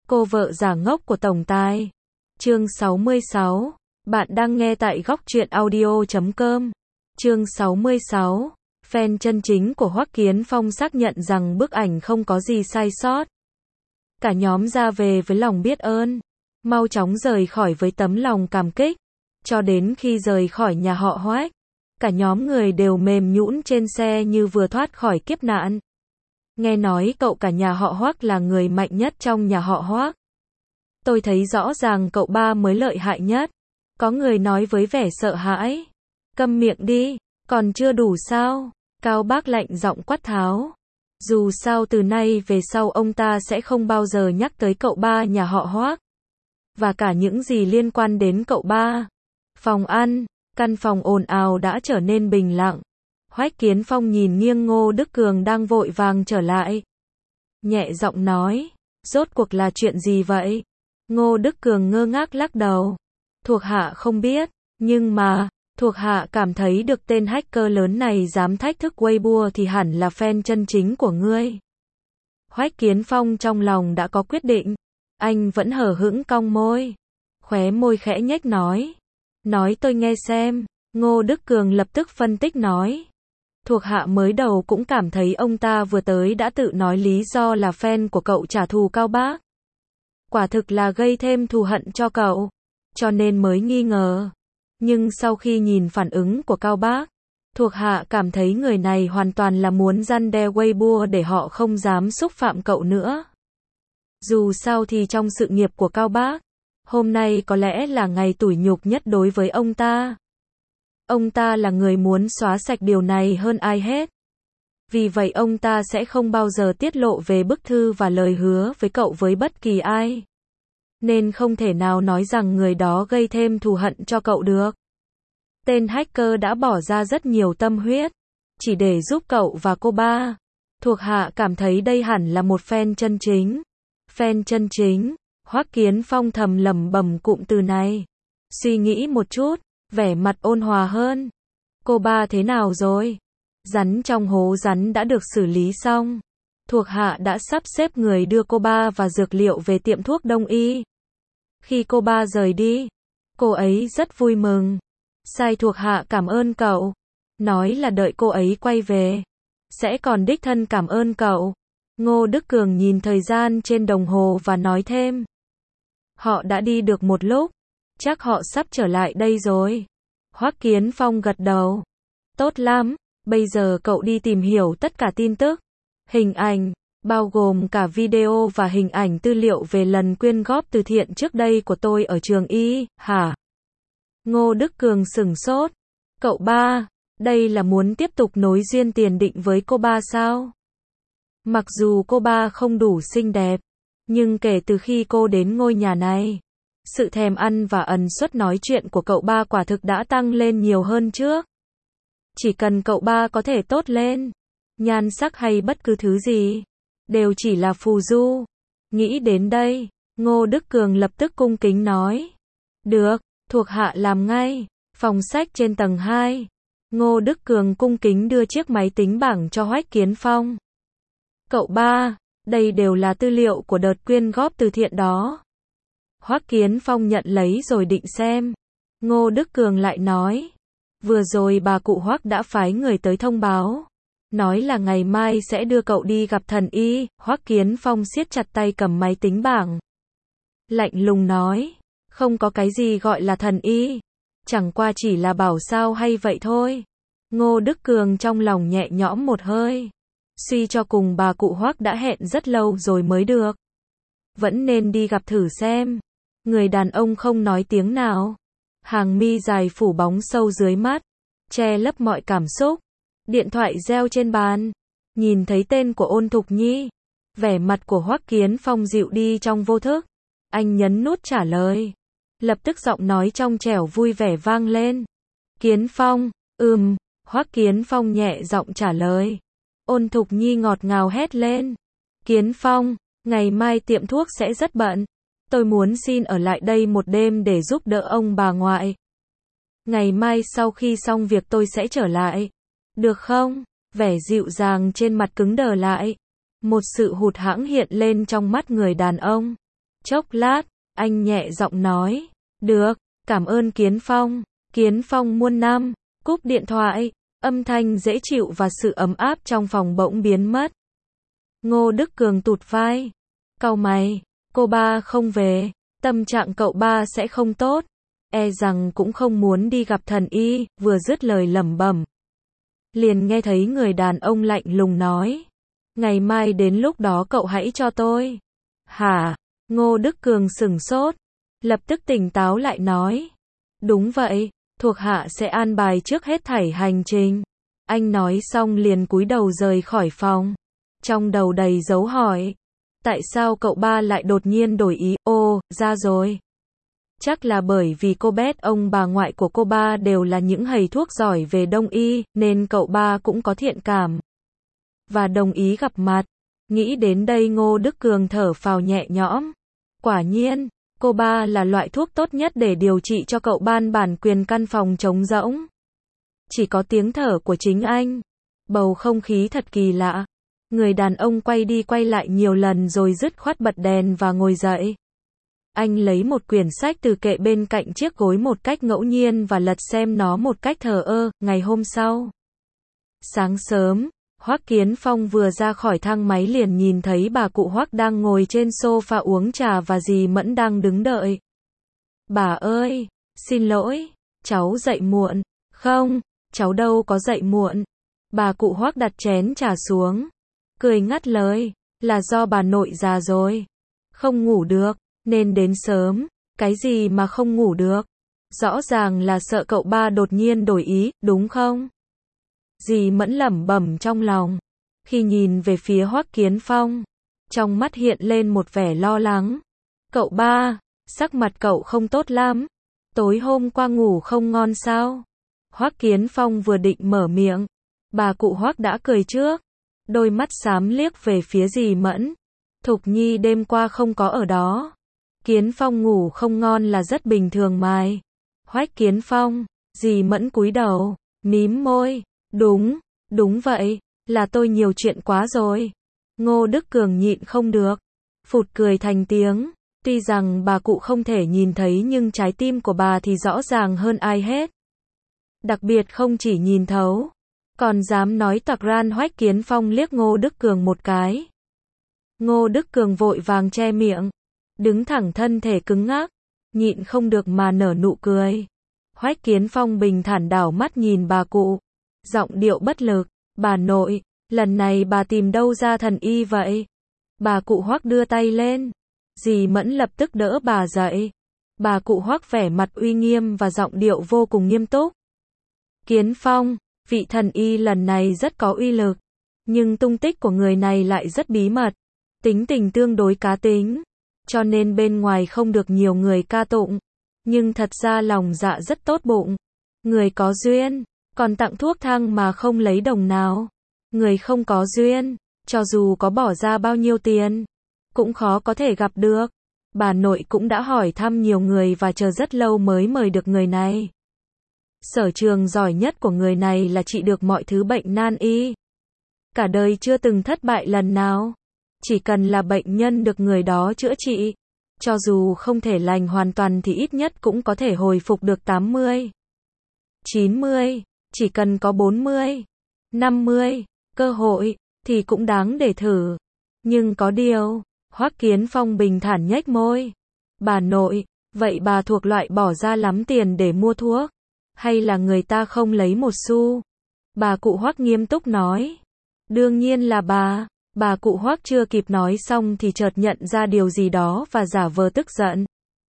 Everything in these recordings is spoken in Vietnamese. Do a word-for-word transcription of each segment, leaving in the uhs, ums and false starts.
Cô vợ giả ngốc của tổng tài. Chương sáu mươi sáu. Bạn đang nghe tại góc truyện audio chấm com. Chương sáu mươi sáu. Fan chân chính của Hoắc Kiến Phong xác nhận rằng bức ảnh không có gì sai sót. Cả nhóm ra về với lòng biết ơn, mau chóng rời khỏi với tấm lòng cảm kích. Cho đến khi rời khỏi nhà họ Hoắc, cả nhóm người đều mềm nhũn trên xe như vừa thoát khỏi kiếp nạn. Nghe nói cậu cả nhà họ Hoắc là người mạnh nhất trong nhà họ Hoắc. Tôi thấy rõ ràng cậu ba mới lợi hại nhất. Có người nói với vẻ sợ hãi. Câm miệng đi, còn chưa đủ sao? Cao Bác lạnh giọng quát tháo. Dù sao từ nay về sau ông ta sẽ không bao giờ nhắc tới cậu ba nhà họ Hoắc. Và cả những gì liên quan đến cậu ba. Phòng ăn, căn phòng ồn ào đã trở nên bình lặng. Hoắc Kiến Phong nhìn nghiêng Ngô Đức Cường đang vội vàng trở lại. Nhẹ giọng nói, rốt cuộc là chuyện gì vậy? Ngô Đức Cường ngơ ngác lắc đầu. Thuộc hạ không biết, nhưng mà, thuộc hạ cảm thấy được tên hacker lớn này dám thách thức Weibo thì hẳn là fan chân chính của ngươi. Hoắc Kiến Phong trong lòng đã có quyết định. Anh vẫn hờ hững cong môi. Khóe môi khẽ nhếch nói. Nói tôi nghe xem. Ngô Đức Cường lập tức phân tích nói. Thuộc hạ mới đầu cũng cảm thấy ông ta vừa tới đã tự nói lý do là fan của cậu trả thù Cao Bác. Quả thực là gây thêm thù hận cho cậu, cho nên mới nghi ngờ. Nhưng sau khi nhìn phản ứng của Cao Bác, thuộc hạ cảm thấy người này hoàn toàn là muốn răn đe Weibo để họ không dám xúc phạm cậu nữa. Dù sao thì trong sự nghiệp của Cao Bác, hôm nay có lẽ là ngày tủi nhục nhất đối với ông ta. Ông ta là người muốn xóa sạch điều này hơn ai hết. Vì vậy ông ta sẽ không bao giờ tiết lộ về bức thư và lời hứa với cậu với bất kỳ ai. Nên không thể nào nói rằng người đó gây thêm thù hận cho cậu được. Tên hacker đã bỏ ra rất nhiều tâm huyết, chỉ để giúp cậu và cô ba. Thuộc hạ cảm thấy đây hẳn là một fan chân chính. Fan chân chính, Hoắc Kiến Phong thầm lẩm bẩm cụm từ này. Suy nghĩ một chút, vẻ mặt ôn hòa hơn. Cô ba thế nào rồi? Rắn trong hố rắn đã được xử lý xong. Thuộc hạ đã sắp xếp người đưa cô ba và dược liệu về tiệm thuốc đông y. Khi cô ba rời đi, cô ấy rất vui mừng. Sai thuộc hạ cảm ơn cậu. Nói là đợi cô ấy quay về, sẽ còn đích thân cảm ơn cậu. Ngô Đức Cường nhìn thời gian trên đồng hồ và nói thêm. Họ đã đi được một lúc, chắc họ sắp trở lại đây rồi. Hoắc Kiến Phong gật đầu. Tốt lắm, bây giờ cậu đi tìm hiểu tất cả tin tức, hình ảnh, bao gồm cả video và hình ảnh tư liệu về lần quyên góp từ thiện trước đây của tôi ở trường y, hả? Ngô Đức Cường sửng sốt. Cậu ba, đây là muốn tiếp tục nối duyên tiền định với cô ba sao? Mặc dù cô ba không đủ xinh đẹp, nhưng kể từ khi cô đến ngôi nhà này, sự thèm ăn và ẩn suất nói chuyện của cậu ba quả thực đã tăng lên nhiều hơn trước. Chỉ cần cậu ba có thể tốt lên, nhan sắc hay bất cứ thứ gì, đều chỉ là phù du. Nghĩ đến đây, Ngô Đức Cường lập tức cung kính nói. Được, thuộc hạ làm ngay. Phòng sách trên tầng hai. Ngô Đức Cường cung kính đưa chiếc máy tính bảng cho Hoắc Kiến Phong. Cậu ba, đây đều là tư liệu của đợt quyên góp từ thiện đó. Hoắc Kiến Phong nhận lấy rồi định xem. Ngô Đức Cường lại nói. Vừa rồi bà cụ Hoắc đã phái người tới thông báo. Nói là ngày mai sẽ đưa cậu đi gặp thần y. Hoắc Kiến Phong siết chặt tay cầm máy tính bảng. Lạnh lùng nói. Không có cái gì gọi là thần y. Chẳng qua chỉ là bảo sao hay vậy thôi. Ngô Đức Cường trong lòng nhẹ nhõm một hơi. Suy cho cùng bà cụ Hoắc đã hẹn rất lâu rồi mới được. Vẫn nên đi gặp thử xem. Người đàn ông không nói tiếng nào. Hàng mi dài phủ bóng sâu dưới mắt, che lấp mọi cảm xúc. Điện thoại reo trên bàn. Nhìn thấy tên của Ôn Thục Nhi, vẻ mặt của Hoắc Kiến Phong dịu đi trong vô thức. Anh nhấn nút trả lời. Lập tức giọng nói trong trẻo vui vẻ vang lên. Kiến Phong, ừm, Hoắc Kiến Phong nhẹ giọng trả lời. Ôn Thục Nhi ngọt ngào hét lên. Kiến Phong, ngày mai tiệm thuốc sẽ rất bận. Tôi muốn xin ở lại đây một đêm để giúp đỡ ông bà ngoại. Ngày mai sau khi xong việc tôi sẽ trở lại. Được không? Vẻ dịu dàng trên mặt cứng đờ lại. Một sự hụt hẫng hiện lên trong mắt người đàn ông. Chốc lát, anh nhẹ giọng nói, được, cảm ơn Kiến Phong. Kiến Phong muôn năm, cúp điện thoại, âm thanh dễ chịu và sự ấm áp trong phòng bỗng biến mất. Ngô Đức Cường tụt vai, cau mày, cô ba không về, tâm trạng cậu ba sẽ không tốt, e rằng cũng không muốn đi gặp thần y, vừa dứt lời lẩm bẩm. Liền nghe thấy người đàn ông lạnh lùng nói, ngày mai đến lúc đó cậu hãy cho tôi. Hả? Ngô Đức Cường sửng sốt, lập tức tỉnh táo lại nói, đúng vậy, thuộc hạ sẽ an bài trước hết thảy hành trình. Anh nói xong liền cúi đầu rời khỏi phòng, trong đầu đầy dấu hỏi, tại sao cậu ba lại đột nhiên đổi ý, ô, ra rồi. Chắc là bởi vì cô bé ông bà ngoại của cô ba đều là những thầy thuốc giỏi về đông y, nên cậu ba cũng có thiện cảm và đồng ý gặp mặt. Nghĩ đến đây Ngô Đức Cường thở phào nhẹ nhõm. Quả nhiên, cô ba là loại thuốc tốt nhất để điều trị cho cậu ban bản quyền căn phòng trống rỗng. Chỉ có tiếng thở của chính anh. Bầu không khí thật kỳ lạ. Người đàn ông quay đi quay lại nhiều lần rồi dứt khoát bật đèn và ngồi dậy. Anh lấy một quyển sách từ kệ bên cạnh chiếc gối một cách ngẫu nhiên và lật xem nó một cách thờ ơ. Ngày hôm sau, sáng sớm, Hoắc Kiến Phong vừa ra khỏi thang máy liền nhìn thấy bà cụ Hoắc đang ngồi trên sofa uống trà và dì Mẫn đang đứng đợi. Bà ơi, xin lỗi, cháu dậy muộn. Không, cháu đâu có dậy muộn. Bà cụ Hoắc đặt chén trà xuống, cười ngắt lời, là do bà nội già rồi, không ngủ được, nên đến sớm. Cái gì mà không ngủ được? Rõ ràng là sợ cậu ba đột nhiên đổi ý, đúng không? Dì Mẫn lẩm bẩm trong lòng. Khi nhìn về phía Hoắc Kiến Phong, trong mắt hiện lên một vẻ lo lắng. Cậu ba, sắc mặt cậu không tốt lắm. Tối hôm qua ngủ không ngon sao? Hoắc Kiến Phong vừa định mở miệng, bà cụ Hoắc đã cười trước. Đôi mắt xám liếc về phía dì Mẫn. Thục Nhi đêm qua không có ở đó. Kiến Phong ngủ không ngon là rất bình thường mà. Hoắc Kiến Phong, dì Mẫn cúi đầu, mím môi. Đúng, đúng vậy, là tôi nhiều chuyện quá rồi. Ngô Đức Cường nhịn không được, phụt cười thành tiếng. Tuy rằng bà cụ không thể nhìn thấy nhưng trái tim của bà thì rõ ràng hơn ai hết. Đặc biệt không chỉ nhìn thấu, còn dám nói toạc ran. Hoắc Kiến Phong liếc Ngô Đức Cường một cái. Ngô Đức Cường vội vàng che miệng, đứng thẳng thân thể cứng ngắc, nhịn không được mà nở nụ cười. Hoắc Kiến Phong bình thản đảo mắt nhìn bà cụ, giọng điệu bất lực, bà nội, lần này bà tìm đâu ra thần y vậy? Bà cụ Hoắc đưa tay lên, dì Mẫn lập tức đỡ bà dậy. Bà cụ Hoắc vẻ mặt uy nghiêm và giọng điệu vô cùng nghiêm túc. Kiến Phong, vị thần y lần này rất có uy lực, nhưng tung tích của người này lại rất bí mật, tính tình tương đối cá tính, cho nên bên ngoài không được nhiều người ca tụng, nhưng thật ra lòng dạ rất tốt bụng. Người có duyên, còn tặng thuốc thang mà không lấy đồng nào. Người không có duyên, cho dù có bỏ ra bao nhiêu tiền, cũng khó có thể gặp được. Bà nội cũng đã hỏi thăm nhiều người và chờ rất lâu mới mời được người này. Sở trường giỏi nhất của người này là trị được mọi thứ bệnh nan y. Cả đời chưa từng thất bại lần nào. Chỉ cần là bệnh nhân được người đó chữa trị, cho dù không thể lành hoàn toàn thì ít nhất cũng có thể hồi phục được tám mươi, chín mươi, chỉ cần có bốn mươi, năm mươi, cơ hội, thì cũng đáng để thử. Nhưng có điều, Hoắc Kiến Phong bình thản nhếch môi. Bà nội, vậy bà thuộc loại bỏ ra lắm tiền để mua thuốc, hay là người ta không lấy một xu? Bà cụ Hoắc nghiêm túc nói. Đương nhiên là bà. Bà cụ Hoắc chưa kịp nói xong thì chợt nhận ra điều gì đó và giả vờ tức giận.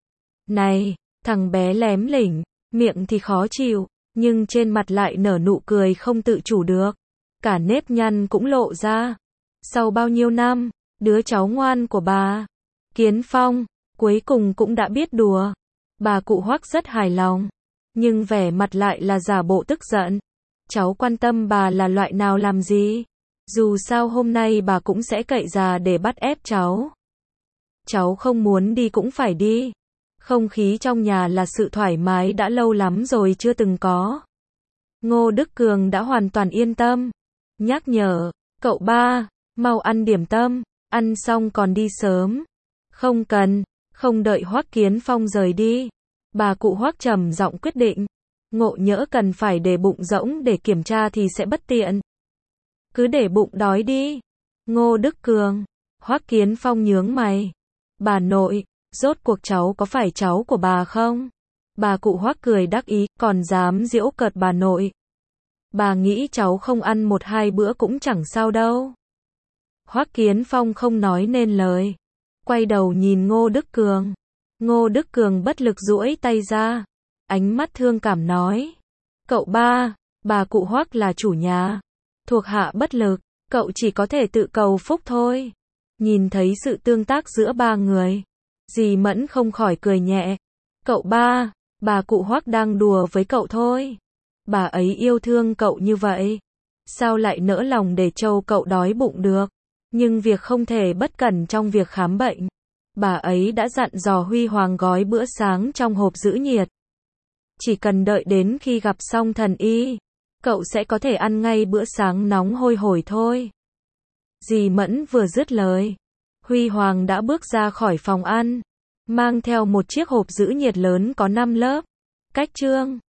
Này, thằng bé lém lỉnh, miệng thì khó chịu, nhưng trên mặt lại nở nụ cười không tự chủ được. Cả nếp nhăn cũng lộ ra. Sau bao nhiêu năm, đứa cháu ngoan của bà, Kiến Phong, cuối cùng cũng đã biết đùa. Bà cụ Hoắc rất hài lòng, nhưng vẻ mặt lại là giả bộ tức giận. Cháu quan tâm bà là loại nào làm gì? Dù sao hôm nay bà cũng sẽ cậy già để bắt ép cháu. Cháu không muốn đi cũng phải đi. Không khí trong nhà là sự thoải mái đã lâu lắm rồi chưa từng có. Ngô Đức Cường đã hoàn toàn yên tâm. Nhắc nhở, cậu ba, mau ăn điểm tâm, ăn xong còn đi sớm. Không cần, Không đợi Hoắc Kiến Phong rời đi, bà cụ Hoắc trầm giọng quyết định, ngộ nhỡ cần phải để bụng rỗng để kiểm tra thì sẽ bất tiện. Cứ để bụng đói đi. Ngô Đức Cường. Hoắc Kiến Phong nhướng mày. Bà nội, rốt cuộc cháu có phải cháu của bà không? Bà cụ Hoắc cười đắc ý, còn dám giễu cợt bà nội. Bà nghĩ cháu không ăn một hai bữa cũng chẳng sao đâu. Hoắc Kiến Phong không nói nên lời. Quay đầu nhìn Ngô Đức Cường. Ngô Đức Cường bất lực duỗi tay ra. Ánh mắt thương cảm nói. Cậu ba, bà cụ Hoắc là chủ nhà. Thuộc hạ bất lực, cậu chỉ có thể tự cầu phúc thôi. Nhìn thấy sự tương tác giữa ba người, dì Mẫn không khỏi cười nhẹ. Cậu ba, bà cụ Hoắc đang đùa với cậu thôi. Bà ấy yêu thương cậu như vậy, sao lại nỡ lòng để trâu cậu đói bụng được. Nhưng việc không thể bất cẩn trong việc khám bệnh. Bà ấy đã dặn dò Huy Hoàng gói bữa sáng trong hộp giữ nhiệt. Chỉ cần đợi đến khi gặp xong thần y, cậu sẽ có thể ăn ngay bữa sáng nóng hôi hổi thôi. Dì Mẫn vừa dứt lời, Huy Hoàng đã bước ra khỏi phòng ăn, mang theo một chiếc hộp giữ nhiệt lớn có năm lớp. Cách chương